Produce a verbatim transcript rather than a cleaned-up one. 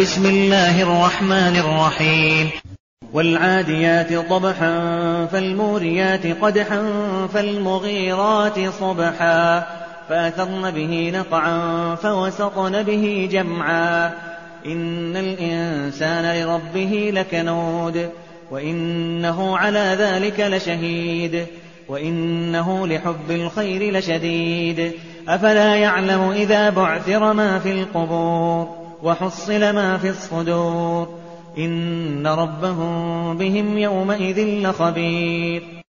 بسم الله الرحمن الرحيم والعاديات ضبحا فالموريات قدحا فالمغيرات صبحا فأثرن به نقعا فوسطن به جمعا إن الإنسان لربه لكنود وإنه على ذلك لشهيد وإنه لحب الخير لشديد أفلا يعلم إذا بعثر ما في القبور وحصل ما في الصدور إن ربهم بهم يومئذ لخبير